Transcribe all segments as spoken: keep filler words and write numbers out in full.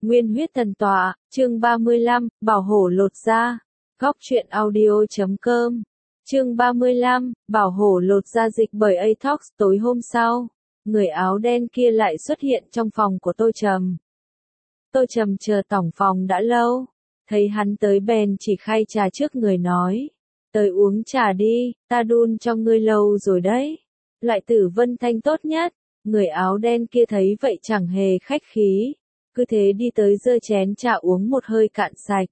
Nguyên huyết thần tọa, chương ba mươi lăm, bảo hổ lột da. Góc truyện audio chấm com. Chương ba mươi lăm, bảo hổ lột da dịch bởi Atox. Tối hôm sau, người áo đen kia lại xuất hiện trong phòng của Tô Trầm. Tô Trầm chờ tổng phòng đã lâu, thấy hắn tới bèn chỉ khay trà trước người nói, tới uống trà đi, ta đun cho ngươi lâu rồi đấy. Loại tử vân thanh tốt nhất. Người áo đen kia thấy vậy chẳng hề khách khí, cứ thế đi tới giơ chén trà uống một hơi cạn sạch.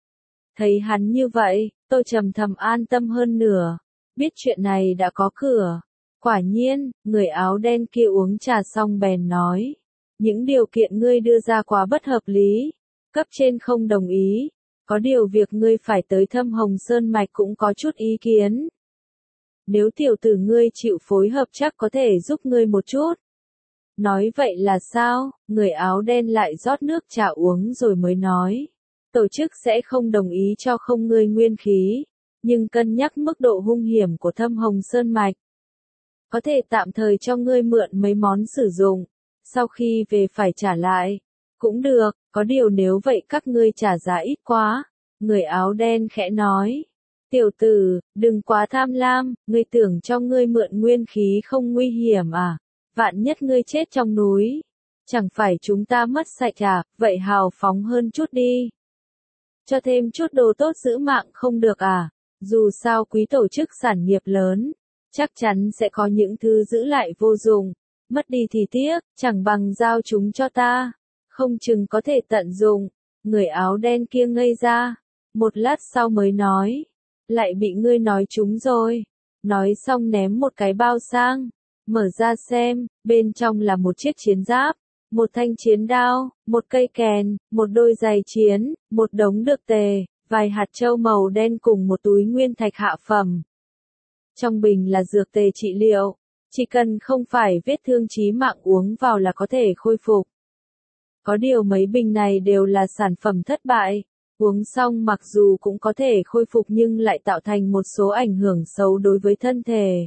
Thấy hắn như vậy, Tô Trầm thầm an tâm hơn nửa, biết chuyện này đã có cửa. Quả nhiên, người áo đen kia uống trà xong bèn nói, những điều kiện ngươi đưa ra quá bất hợp lý, cấp trên không đồng ý, có điều việc ngươi phải tới Thâm Hồng Sơn Mạch cũng có chút ý kiến. Nếu tiểu tử ngươi chịu phối hợp chắc có thể giúp ngươi một chút. Nói vậy là sao? Người áo đen lại rót nước trà uống rồi mới nói. Tổ chức sẽ không đồng ý cho không ngươi nguyên khí, nhưng cân nhắc mức độ hung hiểm của Thâm Hồng Sơn Mạch. Có thể tạm thời cho ngươi mượn mấy món sử dụng, sau khi về phải trả lại. Cũng được, có điều nếu vậy các ngươi trả giá ít quá. Người áo đen khẽ nói. Tiểu tử, đừng quá tham lam, ngươi tưởng cho ngươi mượn nguyên khí không nguy hiểm à? Vạn nhất ngươi chết trong núi, chẳng phải chúng ta mất sạch à, vậy hào phóng hơn chút đi. Cho thêm chút đồ tốt giữ mạng không được à, dù sao quý tổ chức sản nghiệp lớn, chắc chắn sẽ có những thứ giữ lại vô dụng, mất đi thì tiếc, chẳng bằng giao chúng cho ta, không chừng có thể tận dụng. Người áo đen kia ngây ra, một lát sau mới nói, lại bị ngươi nói trúng rồi. Nói xong ném một cái bao sang. Mở ra xem, bên trong là một chiếc chiến giáp, một thanh chiến đao, một cây kèn, một đôi giày chiến, một đống dược tề, vài hạt châu màu đen cùng một túi nguyên thạch hạ phẩm. Trong bình là dược tề trị liệu, chỉ cần không phải vết thương chí mạng uống vào là có thể khôi phục. Có điều mấy bình này đều là sản phẩm thất bại, uống xong mặc dù cũng có thể khôi phục nhưng lại tạo thành một số ảnh hưởng xấu đối với thân thể.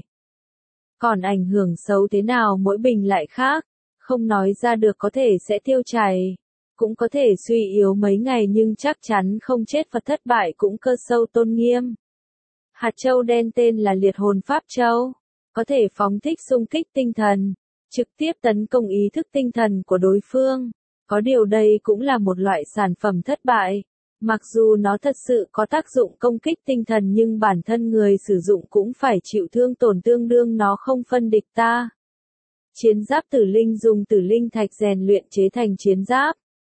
Còn ảnh hưởng xấu thế nào mỗi bình lại khác, không nói ra được, có thể sẽ tiêu chảy, cũng có thể suy yếu mấy ngày nhưng chắc chắn không chết và thất bại cũng cơ sâu tôn nghiêm. Hạt châu đen tên là liệt hồn pháp châu, có thể phóng thích xung kích tinh thần, trực tiếp tấn công ý thức tinh thần của đối phương. Có điều đây cũng là một loại sản phẩm thất bại. Mặc dù nó thật sự có tác dụng công kích tinh thần nhưng bản thân người sử dụng cũng phải chịu thương tổn tương đương, nó không phân địch ta. Chiến giáp tử linh dùng tử linh thạch rèn luyện chế thành chiến giáp.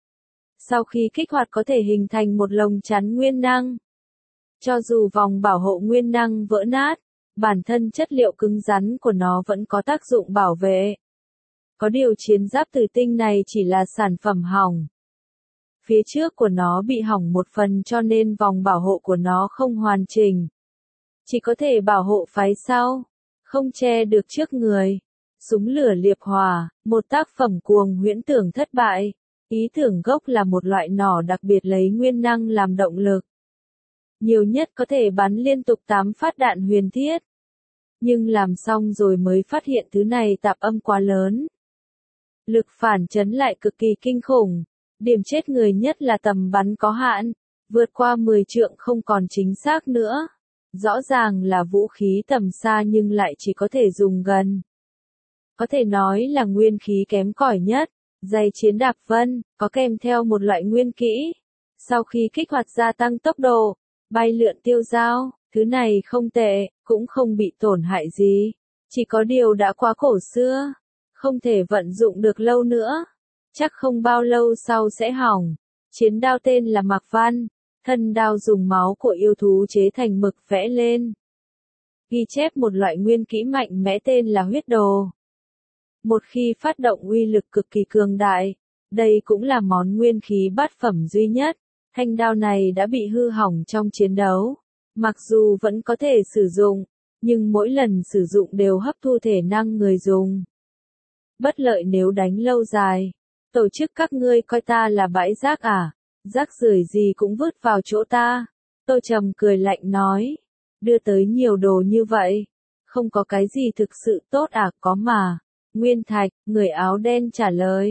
Sau khi kích hoạt có thể hình thành một lồng chắn nguyên năng. Cho dù vòng bảo hộ nguyên năng vỡ nát, bản thân chất liệu cứng rắn của nó vẫn có tác dụng bảo vệ. Có điều chiến giáp tử tinh này chỉ là sản phẩm hỏng. Phía trước của nó bị hỏng một phần cho nên vòng bảo hộ của nó không hoàn chỉnh. Chỉ có thể bảo hộ phái sau, không che được trước người. Súng lửa liệp hỏa, một tác phẩm cuồng huyễn tưởng thất bại. Ý tưởng gốc là một loại nỏ đặc biệt lấy nguyên năng làm động lực. Nhiều nhất có thể bắn liên tục tám phát đạn huyền thiết. Nhưng làm xong rồi mới phát hiện thứ này tạp âm quá lớn. Lực phản chấn lại cực kỳ kinh khủng. Điểm chết người nhất là tầm bắn có hạn, vượt qua mười trượng không còn chính xác nữa. Rõ ràng là vũ khí tầm xa nhưng lại chỉ có thể dùng gần. Có thể nói là nguyên khí kém cỏi nhất. Giày chiến đạp vân, có kèm theo một loại nguyên kỹ. Sau khi kích hoạt gia tăng tốc độ, bay lượn tiêu dao, thứ này không tệ, cũng không bị tổn hại gì. Chỉ có điều đã quá cổ xưa, không thể vận dụng được lâu nữa. Chắc không bao lâu sau sẽ hỏng. Chiến đao tên là Mạc Văn, thân đao dùng máu của yêu thú chế thành mực vẽ lên. Ghi chép một loại nguyên kỹ mạnh mẽ tên là huyết đồ. Một khi phát động uy lực cực kỳ cường đại, đây cũng là món nguyên khí bát phẩm duy nhất. Thanh đao này đã bị hư hỏng trong chiến đấu. Mặc dù vẫn có thể sử dụng, nhưng mỗi lần sử dụng đều hấp thu thể năng người dùng. Bất lợi nếu đánh lâu dài. Tổ chức các ngươi coi ta là bãi rác à? Rác rưởi gì cũng vứt vào chỗ ta. Tô Trầm cười lạnh nói. Đưa tới nhiều đồ như vậy. Không có cái gì thực sự tốt à? Có mà. Nguyên thạch, người áo đen trả lời.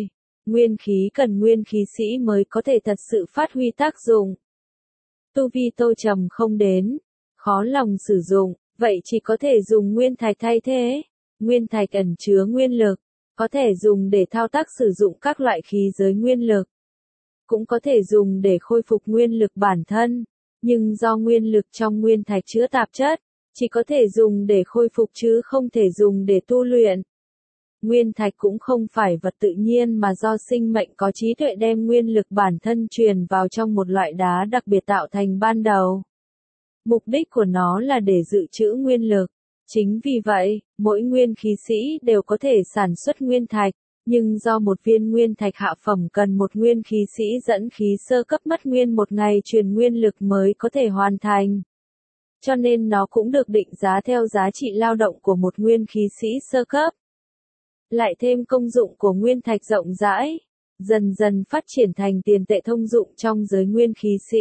Nguyên khí cần nguyên khí sĩ mới có thể thật sự phát huy tác dụng. Tu vi Tô Trầm không đến, khó lòng sử dụng, vậy chỉ có thể dùng nguyên thạch thay thế. Nguyên thạch ẩn chứa nguyên lực, có thể dùng để thao tác sử dụng các loại khí giới nguyên lực. Cũng có thể dùng để khôi phục nguyên lực bản thân, nhưng do nguyên lực trong nguyên thạch chứa tạp chất, chỉ có thể dùng để khôi phục chứ không thể dùng để tu luyện. Nguyên thạch cũng không phải vật tự nhiên mà do sinh mệnh có trí tuệ đem nguyên lực bản thân truyền vào trong một loại đá đặc biệt tạo thành ban đầu. Mục đích của nó là để dự trữ nguyên lực. Chính vì vậy, mỗi nguyên khí sĩ đều có thể sản xuất nguyên thạch, nhưng do một viên nguyên thạch hạ phẩm cần một nguyên khí sĩ dẫn khí sơ cấp mất nguyên một ngày truyền nguyên lực mới có thể hoàn thành. Cho nên nó cũng được định giá theo giá trị lao động của một nguyên khí sĩ sơ cấp. Lại thêm công dụng của nguyên thạch rộng rãi, dần dần phát triển thành tiền tệ thông dụng trong giới nguyên khí sĩ.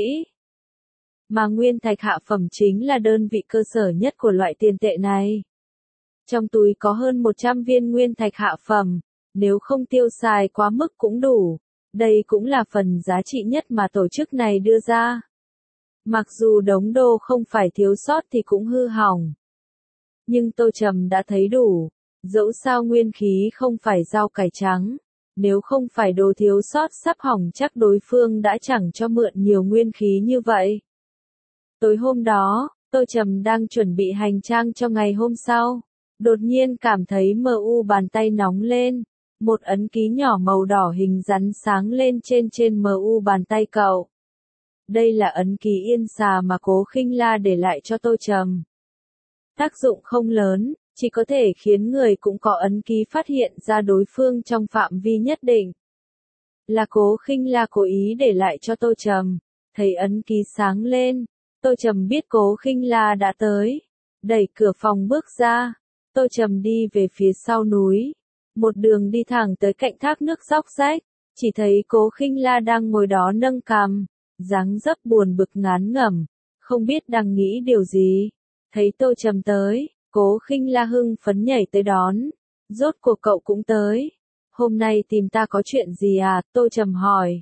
Mà nguyên thạch hạ phẩm chính là đơn vị cơ sở nhất của loại tiền tệ này. Trong túi có hơn một trăm viên nguyên thạch hạ phẩm, nếu không tiêu xài quá mức cũng đủ. Đây cũng là phần giá trị nhất mà tổ chức này đưa ra. Mặc dù đống đô không phải thiếu sót thì cũng hư hỏng. Nhưng Tô Trầm đã thấy đủ. Dẫu sao nguyên khí không phải rau cải trắng. Nếu không phải đồ thiếu sót sắp hỏng chắc đối phương đã chẳng cho mượn nhiều nguyên khí như vậy. Tối hôm đó, Tô Trầm đang chuẩn bị hành trang cho ngày hôm sau. Đột nhiên cảm thấy mờ u bàn tay nóng lên. Một ấn ký nhỏ màu đỏ hình rắn sáng lên trên trên mờ u bàn tay cậu. Đây là ấn ký yên xà mà Cố Khinh La để lại cho Tô Trầm. Tác dụng không lớn, chỉ có thể khiến người cũng có ấn ký phát hiện ra đối phương trong phạm vi nhất định. Là Cố Khinh La cố ý để lại cho Tô Trầm. Thấy ấn ký sáng lên, Tô Trầm biết Cố Khinh La đã tới. Đẩy cửa phòng bước ra, Tô Trầm đi về phía sau núi. Một đường đi thẳng tới cạnh thác nước róc rách, chỉ thấy Cố Khinh La đang ngồi đó nâng cằm, dáng dấp buồn bực ngán ngẩm, không biết đang nghĩ điều gì. Thấy Tô Trầm tới, Cố Khinh La hưng phấn nhảy tới đón. Rốt cuộc cậu cũng tới. Hôm nay tìm ta có chuyện gì à? Tô Trầm hỏi.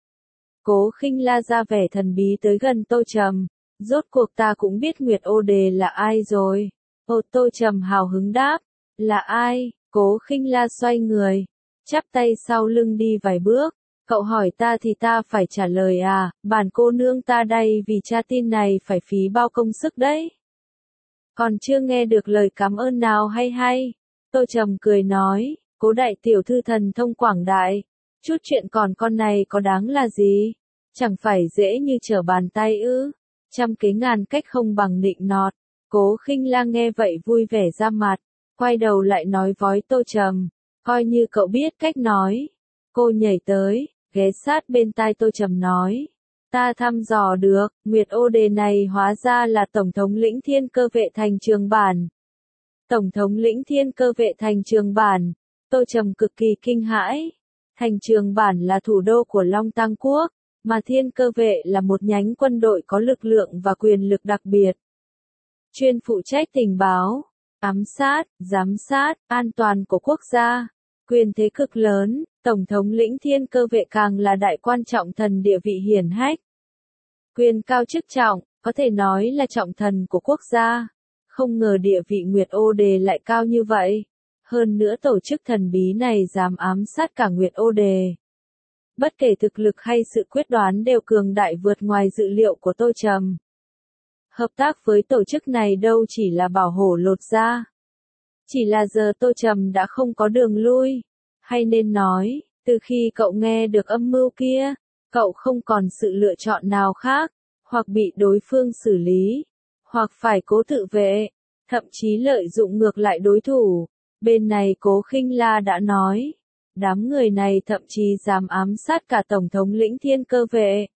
Cố Khinh La ra vẻ thần bí tới gần Tô Trầm. Rốt cuộc ta cũng biết Nguyệt Ô Đề là ai rồi. Ồ, Tô Trầm hào hứng đáp. Là ai? Cố Khinh La xoay người, chắp tay sau lưng đi vài bước. Cậu hỏi ta thì ta phải trả lời à? Bản cô nương ta đây vì tra tin này phải phí bao công sức đấy. Còn chưa nghe được lời cảm ơn nào hay hay. Tô Trầm cười nói, Cố đại tiểu thư thần thông quảng đại. Chút chuyện còn con này có đáng là gì? Chẳng phải dễ như trở bàn tay ư? Trăm kế ngàn cách không bằng nịnh nọt. Cố Khinh La nghe vậy vui vẻ ra mặt, quay đầu lại nói với Tô Trầm, coi như cậu biết cách nói. Cô nhảy tới, ghé sát bên tai Tô Trầm nói, ta thăm dò được, Nguyệt Ô Đề này hóa ra là Tổng thống lĩnh Thiên Cơ Vệ Thành Trường Bản. Tổng thống lĩnh Thiên Cơ Vệ Thành Trường Bản, Tô Trầm cực kỳ kinh hãi. Thành Trường Bản là thủ đô của Long Tăng Quốc, mà Thiên Cơ Vệ là một nhánh quân đội có lực lượng và quyền lực đặc biệt. Chuyên phụ trách tình báo, ám sát, giám sát, an toàn của quốc gia, quyền thế cực lớn, Tổng thống lĩnh Thiên Cơ Vệ càng là đại quan trọng thần địa vị hiển hách. Quyền cao chức trọng, có thể nói là trọng thần của quốc gia. Không ngờ địa vị Nguyệt Ô Đề lại cao như vậy. Hơn nữa tổ chức thần bí này dám ám sát cả Nguyệt Ô Đề. Bất kể thực lực hay sự quyết đoán đều cường đại vượt ngoài dự liệu của Tô Trầm. Hợp tác với tổ chức này đâu chỉ là bảo hổ lột da. Chỉ là giờ Tô Trầm đã không có đường lui. Hay nên nói, từ khi cậu nghe được âm mưu kia, cậu không còn sự lựa chọn nào khác, hoặc bị đối phương xử lý, hoặc phải cố tự vệ, thậm chí lợi dụng ngược lại đối thủ. Bên này Cố Khinh La đã nói, đám người này thậm chí dám ám sát cả Tổng thống lĩnh Thiên Cơ Vệ.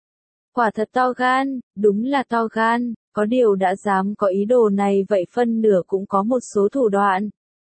Quả thật to gan, đúng là to gan, có điều đã dám có ý đồ này vậy phân nửa cũng có một số thủ đoạn.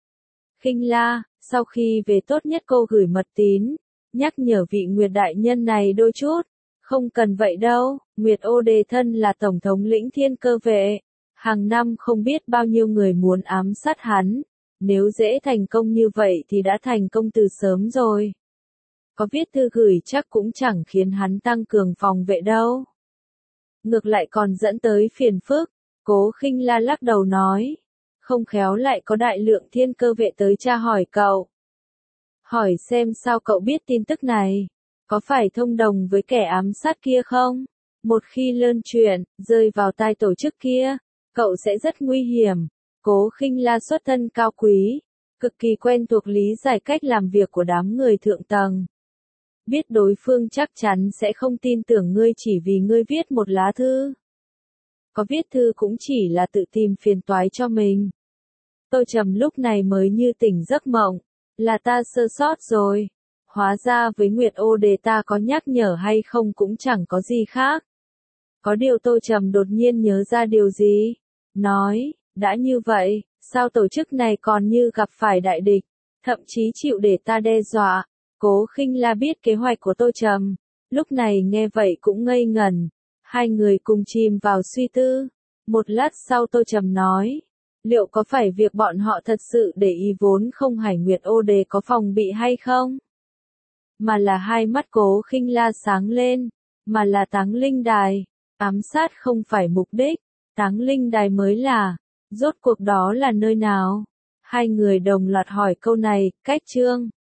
Khinh La, sau khi về tốt nhất cô gửi mật tín, nhắc nhở vị Nguyệt đại nhân này đôi chút. Không cần vậy đâu, Nguyệt Ô Đề thân là Tổng thống lĩnh Thiên Cơ Vệ. Hàng năm không biết bao nhiêu người muốn ám sát hắn. Nếu dễ thành công như vậy thì đã thành công từ sớm rồi. Có viết thư gửi chắc cũng chẳng khiến hắn tăng cường phòng vệ đâu. Ngược lại còn dẫn tới phiền phức. Cố Khinh La lắc đầu nói. Không khéo lại có đại lượng thiên cơ vệ tới tra hỏi cậu. Hỏi xem sao cậu biết tin tức này. Có phải thông đồng với kẻ ám sát kia không? Một khi lơn chuyện, rơi vào tai tổ chức kia, cậu sẽ rất nguy hiểm. Cố Khinh La xuất thân cao quý, cực kỳ quen thuộc lý giải cách làm việc của đám người thượng tầng. Biết đối phương chắc chắn sẽ không tin tưởng ngươi chỉ vì ngươi viết một lá thư. Có viết thư cũng chỉ là tự tìm phiền toái cho mình. Tô Trầm lúc này mới như tỉnh giấc mộng. Là ta sơ sót rồi. Hóa ra với Nguyệt Ô Đề ta có nhắc nhở hay không cũng chẳng có gì khác. Có điều Tô Trầm đột nhiên nhớ ra điều gì. Nói, đã như vậy, sao tổ chức này còn như gặp phải đại địch, thậm chí chịu để ta đe dọa. Cố Khinh La biết kế hoạch của Tô Trầm, lúc này nghe vậy cũng ngây ngẩn. Hai người cùng chìm vào suy tư. Một lát sau Tô Trầm nói, liệu có phải việc bọn họ thật sự để ý vốn không Hải Nguyệt Ô Đề có phòng bị hay không? Mà là hai mắt Cố Khinh La sáng lên, mà là Táng Linh Đài. Ám sát không phải mục đích, Táng Linh Đài mới là. Rốt cuộc đó là nơi nào? Hai người đồng loạt hỏi câu này, cách chương.